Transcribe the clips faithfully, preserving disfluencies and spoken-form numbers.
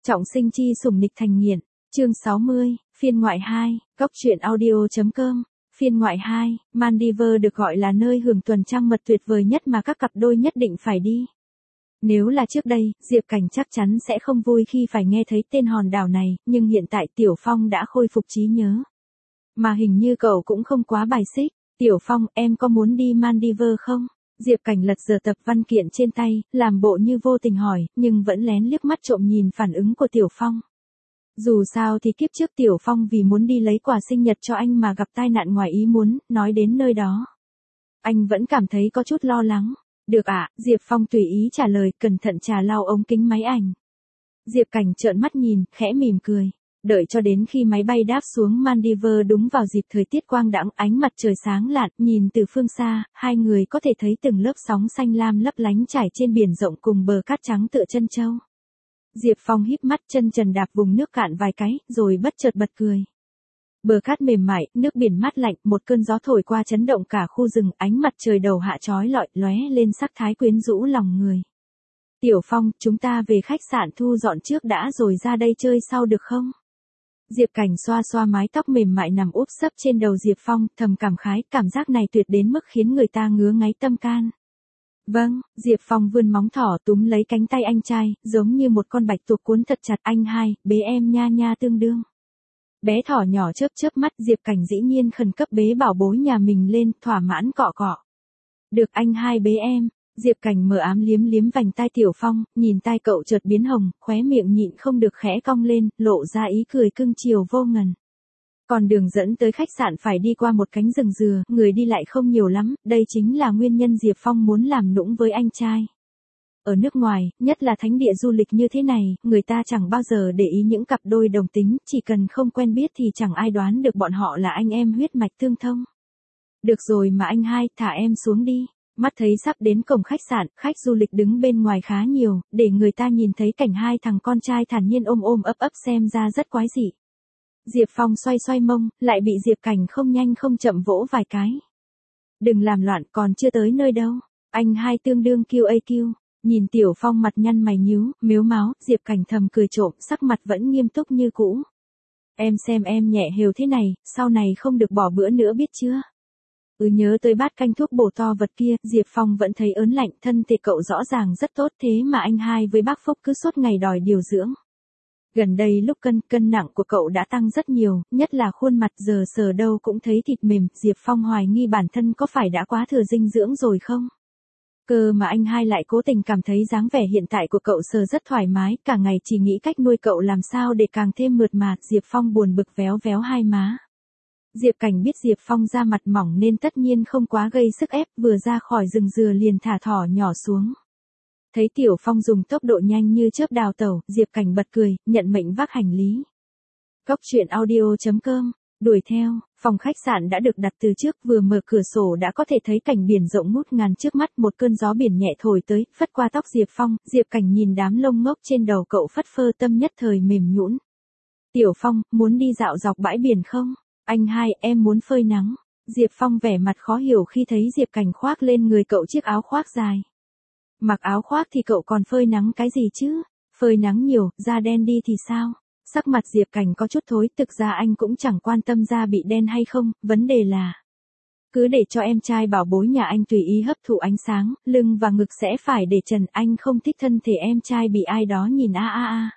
Trọng sinh chi sủng nịch thành nghiện, chương sáu mươi, phiên ngoại hai, góc truyện audio.com, phiên ngoại hai, Maldives được gọi là nơi hưởng tuần trăng mật tuyệt vời nhất mà các cặp đôi nhất định phải đi. Nếu là trước đây, Diệp Cảnh chắc chắn sẽ không vui khi phải nghe thấy tên hòn đảo này, nhưng hiện tại Tiểu Phong đã khôi phục trí nhớ. Mà hình như cậu cũng không quá bài xích. Tiểu Phong, em có muốn đi Maldives không? Diệp Cảnh lật dở tập văn kiện trên tay, làm bộ như vô tình hỏi, nhưng vẫn lén liếc mắt trộm nhìn phản ứng của Tiểu Phong. Dù sao thì kiếp trước Tiểu Phong vì muốn đi lấy quà sinh nhật cho anh mà gặp tai nạn ngoài ý muốn, nói đến nơi đó. Anh vẫn cảm thấy có chút lo lắng. Được ạ, à, Diệp Phong tùy ý trả lời, cẩn thận trà lau ống kính máy ảnh. Diệp Cảnh trợn mắt nhìn, khẽ mỉm cười. Đợi cho đến khi máy bay đáp xuống Maldives đúng vào dịp thời tiết quang đãng, ánh mặt trời sáng lạn, nhìn từ phương xa, hai người có thể thấy từng lớp sóng xanh lam lấp lánh trải trên biển rộng cùng bờ cát trắng tựa chân châu. Diệp Phong híp mắt, chân trần đạp vùng nước cạn vài cái, rồi bất chợt bật cười. Bờ cát mềm mại, nước biển mát lạnh, một cơn gió thổi qua chấn động cả khu rừng, ánh mặt trời đầu hạ chói lọi, lóe lên sắc thái quyến rũ lòng người. Tiểu Phong, chúng ta về khách sạn thu dọn trước đã rồi ra đây chơi sau được không? Diệp Cảnh xoa xoa mái tóc mềm mại nằm úp sấp trên đầu Diệp Phong, thầm cảm khái, cảm giác này tuyệt đến mức khiến người ta ngứa ngáy tâm can. Vâng, Diệp Phong vươn móng thỏ túm lấy cánh tay anh trai, giống như một con bạch tuộc cuốn thật chặt. Anh hai, bế em nha nha tương đương. Bé thỏ nhỏ chớp chớp mắt, Diệp Cảnh dĩ nhiên khẩn cấp bế bảo bối nhà mình lên, thỏa mãn cọ cọ. Được anh hai bế em. Diệp Cảnh mờ ám liếm liếm vành tai Tiểu Phong, nhìn tai cậu chợt biến hồng, khóe miệng nhịn không được khẽ cong lên, lộ ra ý cười cưng chiều vô ngần. Còn đường dẫn tới khách sạn phải đi qua một cánh rừng dừa, người đi lại không nhiều lắm, đây chính là nguyên nhân Diệp Phong muốn làm nũng với anh trai. Ở nước ngoài, nhất là thánh địa du lịch như thế này, người ta chẳng bao giờ để ý những cặp đôi đồng tính, chỉ cần không quen biết thì chẳng ai đoán được bọn họ là anh em huyết mạch tương thông. Được rồi mà anh hai, thả em xuống đi. Mắt thấy sắp đến cổng khách sạn, khách du lịch đứng bên ngoài khá nhiều, để người ta nhìn thấy cảnh hai thằng con trai thản nhiên ôm ôm ấp ấp xem ra rất quái dị. Diệp Phong xoay xoay mông, lại bị Diệp Cảnh không nhanh không chậm vỗ vài cái. Đừng làm loạn, còn chưa tới nơi đâu. Anh hai tương đương kêu a kêu. Nhìn Tiểu Phong mặt nhăn mày nhíu, mếu máo, Diệp Cảnh thầm cười trộm, sắc mặt vẫn nghiêm túc như cũ. Em xem em nhẹ hều thế này, sau này không được bỏ bữa nữa biết chưa? Ừ, nhớ tới bát canh thuốc bổ to vật kia, Diệp Phong vẫn thấy ớn lạnh, thân thể cậu rõ ràng rất tốt, thế mà anh hai với bác Phúc cứ suốt ngày đòi điều dưỡng. Gần đây lúc cân, cân nặng của cậu đã tăng rất nhiều, nhất là khuôn mặt giờ sờ đâu cũng thấy thịt mềm, Diệp Phong hoài nghi bản thân có phải đã quá thừa dinh dưỡng rồi không? Cơ mà anh hai lại cố tình cảm thấy dáng vẻ hiện tại của cậu sờ rất thoải mái, cả ngày chỉ nghĩ cách nuôi cậu làm sao để càng thêm mượt mà, Diệp Phong buồn bực véo véo hai má. Diệp Cảnh biết Diệp Phong da mặt mỏng nên tất nhiên không quá gây sức ép, vừa ra khỏi rừng dừa liền thả thỏ nhỏ xuống. Thấy Tiểu Phong dùng tốc độ nhanh như chớp đào tẩu, Diệp Cảnh bật cười, nhận mệnh vác hành lý. Góc truyện audio.com, đuổi theo, phòng khách sạn đã được đặt từ trước, vừa mở cửa sổ đã có thể thấy cảnh biển rộng ngút ngàn trước mắt, một cơn gió biển nhẹ thổi tới, phất qua tóc Diệp Phong, Diệp Cảnh nhìn đám lông ngốc trên đầu cậu phất phơ, tâm nhất thời mềm nhũn. Tiểu Phong, muốn đi dạo dọc bãi biển không? Anh hai, em muốn phơi nắng. Diệp Phong vẻ mặt khó hiểu khi thấy Diệp Cảnh khoác lên người cậu chiếc áo khoác dài. Mặc áo khoác thì cậu còn phơi nắng cái gì chứ? Phơi nắng nhiều, da đen đi thì sao? Sắc mặt Diệp Cảnh có chút thối, thực ra anh cũng chẳng quan tâm da bị đen hay không, vấn đề là cứ để cho em trai bảo bối nhà anh tùy ý hấp thụ ánh sáng, lưng và ngực sẽ phải để trần, anh không thích thân thể em trai bị ai đó nhìn a a a.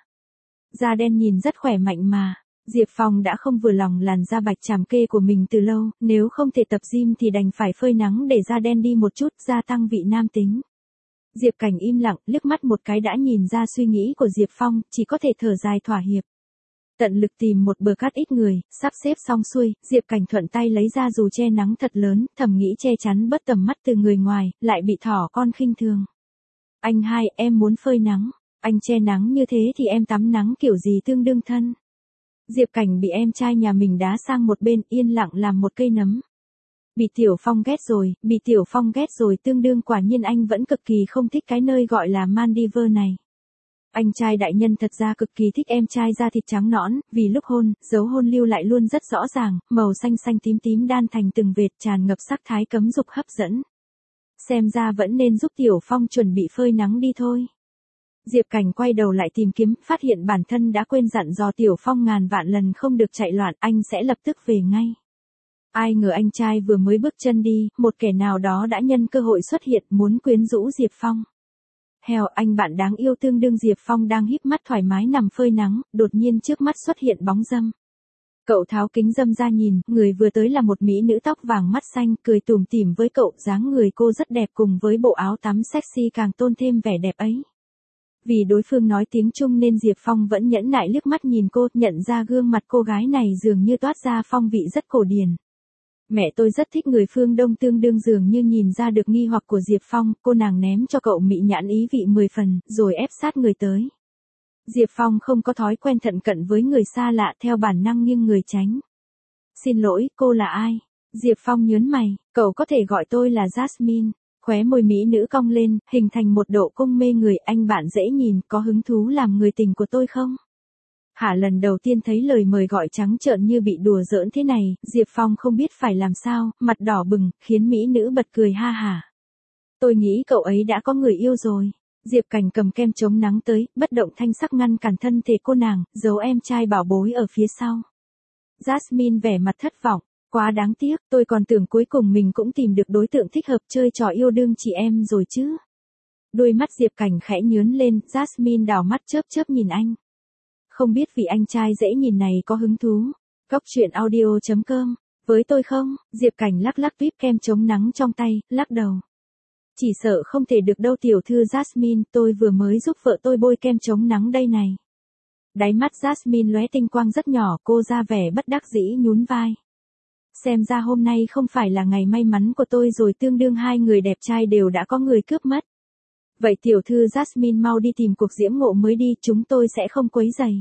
Da đen nhìn rất khỏe mạnh mà. Diệp Phong đã không vừa lòng làn da bạch chàm kê của mình từ lâu, nếu không thể tập gym thì đành phải phơi nắng để da đen đi một chút, gia tăng vị nam tính. Diệp Cảnh im lặng, liếc mắt một cái đã nhìn ra suy nghĩ của Diệp Phong, chỉ có thể thở dài thỏa hiệp. Tận lực tìm một bờ cát ít người, sắp xếp xong xuôi, Diệp Cảnh thuận tay lấy ra dù che nắng thật lớn, thầm nghĩ che chắn bớt tầm mắt từ người ngoài, lại bị thỏ con khinh thường. Anh hai, em muốn phơi nắng. Anh che nắng như thế thì em tắm nắng kiểu gì tương đương thân. Diệp Cảnh bị em trai nhà mình đá sang một bên, yên lặng làm một cây nấm. Bị Tiểu Phong ghét rồi, bị Tiểu Phong ghét rồi, tương đương quả nhiên anh vẫn cực kỳ không thích cái nơi gọi là Maldives này. Anh trai đại nhân thật ra cực kỳ thích em trai da thịt trắng nõn, vì lúc hôn, dấu hôn lưu lại luôn rất rõ ràng, màu xanh xanh tím tím đan thành từng vệt, tràn ngập sắc thái cấm dục hấp dẫn. Xem ra vẫn nên giúp Tiểu Phong chuẩn bị phơi nắng đi thôi. Diệp Cảnh quay đầu lại tìm kiếm, phát hiện bản thân đã quên dặn dò Tiểu Phong ngàn vạn lần không được chạy loạn, anh sẽ lập tức về ngay. Ai ngờ anh trai vừa mới bước chân đi, một kẻ nào đó đã nhân cơ hội xuất hiện muốn quyến rũ Diệp Phong. Hèo, anh bạn đáng yêu tương đương Diệp Phong đang híp mắt thoải mái nằm phơi nắng, đột nhiên trước mắt xuất hiện bóng dâm. Cậu tháo kính dâm ra nhìn, người vừa tới là một mỹ nữ tóc vàng mắt xanh, cười tủm tỉm với cậu, dáng người cô rất đẹp cùng với bộ áo tắm sexy càng tôn thêm vẻ đẹp ấy. Vì đối phương nói tiếng Trung nên Diệp Phong vẫn nhẫn nại liếc mắt nhìn cô, nhận ra gương mặt cô gái này dường như toát ra phong vị rất cổ điển. Mẹ tôi rất thích người phương Đông, tương đương dường như nhìn ra được nghi hoặc của Diệp Phong, cô nàng ném cho cậu mị nhãn ý vị mười phần, rồi ép sát người tới. Diệp Phong không có thói quen thận cận với người xa lạ, theo bản năng nghiêng người tránh. Xin lỗi, cô là ai? Diệp Phong nhớn mày, cậu có thể gọi tôi là Jasmine. Khóe môi mỹ nữ cong lên, hình thành một độ cung mê người, anh bạn dễ nhìn, có hứng thú làm người tình của tôi không? Hả, lần đầu tiên thấy lời mời gọi trắng trợn như bị đùa giỡn thế này, Diệp Phong không biết phải làm sao, mặt đỏ bừng, khiến mỹ nữ bật cười ha hả. Tôi nghĩ cậu ấy đã có người yêu rồi. Diệp Cảnh cầm kem chống nắng tới, bất động thanh sắc ngăn cản thân thể cô nàng, giấu em trai bảo bối ở phía sau. Jasmine vẻ mặt thất vọng, quá đáng tiếc, tôi còn tưởng cuối cùng mình cũng tìm được đối tượng thích hợp chơi trò yêu đương chị em rồi chứ. Đôi mắt Diệp Cảnh khẽ nhướng lên, Jasmine đảo mắt chớp chớp nhìn anh. Không biết vì anh trai dễ nhìn này có hứng thú. Góc truyện audio chấm com, với tôi không? Diệp Cảnh lắc lắc tuyếp kem chống nắng trong tay, lắc đầu. Chỉ sợ không thể được đâu tiểu thư Jasmine, tôi vừa mới giúp vợ tôi bôi kem chống nắng đây này. Đáy mắt Jasmine lóe tinh quang rất nhỏ, cô ra vẻ bất đắc dĩ nhún vai. Xem ra hôm nay không phải là ngày may mắn của tôi rồi, tương đương hai người đẹp trai đều đã có người cướp mất. Vậy tiểu thư Jasmine mau đi tìm cuộc diễm ngộ mới đi, chúng tôi sẽ không quấy rầy.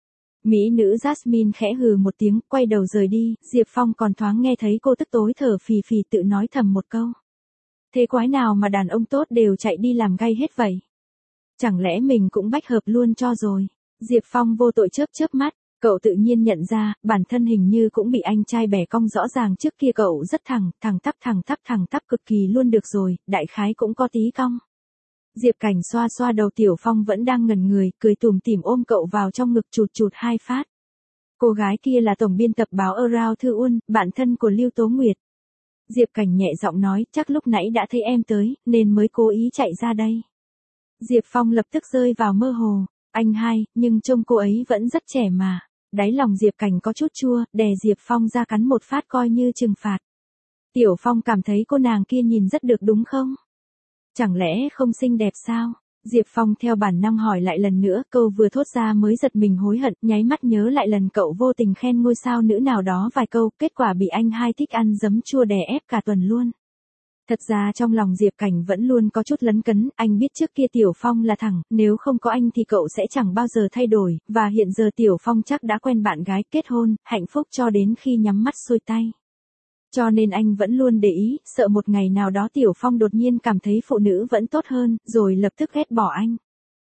Mỹ nữ Jasmine khẽ hừ một tiếng, quay đầu rời đi, Diệp Phong còn thoáng nghe thấy cô tức tối thở phì phì tự nói thầm một câu. Thế quái nào mà đàn ông tốt đều chạy đi làm gay hết vậy? Chẳng lẽ mình cũng bách hợp luôn cho rồi? Diệp Phong vô tội chớp chớp mắt, cậu tự nhiên nhận ra, bản thân hình như cũng bị anh trai bẻ cong, rõ ràng trước kia cậu rất thẳng, thẳng tắp thẳng tắp thẳng tắp cực kỳ luôn được rồi, đại khái cũng có tí cong. Diệp Cảnh xoa xoa đầu Tiểu Phong vẫn đang ngẩn người, cười tủm tỉm ôm cậu vào trong ngực chụt chụt hai phát. Cô gái kia là tổng biên tập báo Around Thư Un, bạn thân của Lưu Tố Nguyệt. Diệp Cảnh nhẹ giọng nói, chắc lúc nãy đã thấy em tới, nên mới cố ý chạy ra đây. Diệp Phong lập tức rơi vào mơ hồ, anh hai, nhưng trông cô ấy vẫn rất trẻ mà. Đáy lòng Diệp Cảnh có chút chua, đè Diệp Phong ra cắn một phát coi như trừng phạt. Tiểu Phong cảm thấy cô nàng kia nhìn rất được đúng không? Chẳng lẽ không xinh đẹp sao? Diệp Phong theo bản năng hỏi lại lần nữa, câu vừa thốt ra mới giật mình hối hận, nháy mắt nhớ lại lần cậu vô tình khen ngôi sao nữ nào đó vài câu, kết quả bị anh hai thích ăn giấm chua đè ép cả tuần luôn. Thật ra trong lòng Diệp Cảnh vẫn luôn có chút lấn cấn, anh biết trước kia Tiểu Phong là thẳng, nếu không có anh thì cậu sẽ chẳng bao giờ thay đổi, và hiện giờ Tiểu Phong chắc đã quen bạn gái, kết hôn, hạnh phúc cho đến khi nhắm mắt xuôi tay. Cho nên anh vẫn luôn để ý, sợ một ngày nào đó Tiểu Phong đột nhiên cảm thấy phụ nữ vẫn tốt hơn, rồi lập tức ghét bỏ anh.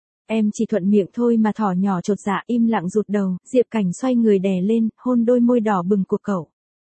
Em chỉ thuận miệng thôi mà, thỏ nhỏ chột dạ im lặng rụt đầu, Diệp Cảnh xoay người đè lên, hôn đôi môi đỏ bừng của cậu.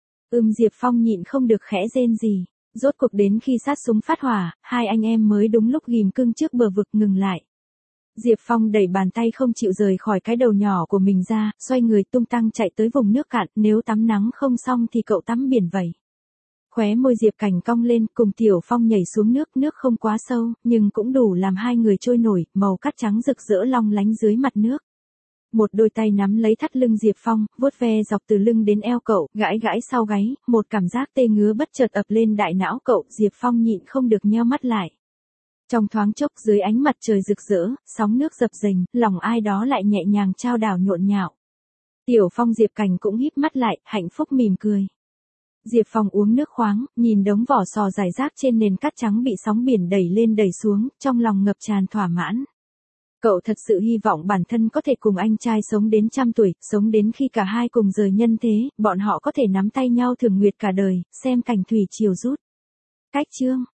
Ưm Diệp Phong nhịn không được khẽ rên gì. Rốt cuộc đến khi sát súng phát hỏa, hai anh em mới đúng lúc ghim cưng trước bờ vực ngừng lại. Diệp Phong đẩy bàn tay không chịu rời khỏi cái đầu nhỏ của mình ra, xoay người tung tăng chạy tới vùng nước cạn, nếu tắm nắng không xong thì cậu tắm biển vậy. Khóe môi Diệp Cảnh cong lên, cùng Tiểu Phong nhảy xuống nước, nước không quá sâu, nhưng cũng đủ làm hai người trôi nổi, màu cát trắng rực rỡ long lánh dưới mặt nước. Một đôi tay nắm lấy thắt lưng Diệp Phong, vuốt ve dọc từ lưng đến eo cậu, gãi gãi sau gáy, một cảm giác tê ngứa bất chợt ập lên đại não cậu, Diệp Phong nhịn không được nheo mắt lại. Trong thoáng chốc dưới ánh mặt trời rực rỡ, sóng nước dập dềnh, lòng ai đó lại nhẹ nhàng trao đảo nhộn nhạo. Tiểu Phong Diệp Cảnh cũng híp mắt lại, hạnh phúc mỉm cười. Diệp Phong uống nước khoáng, nhìn đống vỏ sò rải rác trên nền cát trắng bị sóng biển đẩy lên đẩy xuống, trong lòng ngập tràn thỏa mãn. Cậu thật sự hy vọng bản thân có thể cùng anh trai sống đến trăm tuổi, sống đến khi cả hai cùng rời nhân thế, bọn họ có thể nắm tay nhau thường nguyệt cả đời, xem cảnh thủy triều rút. Cách chương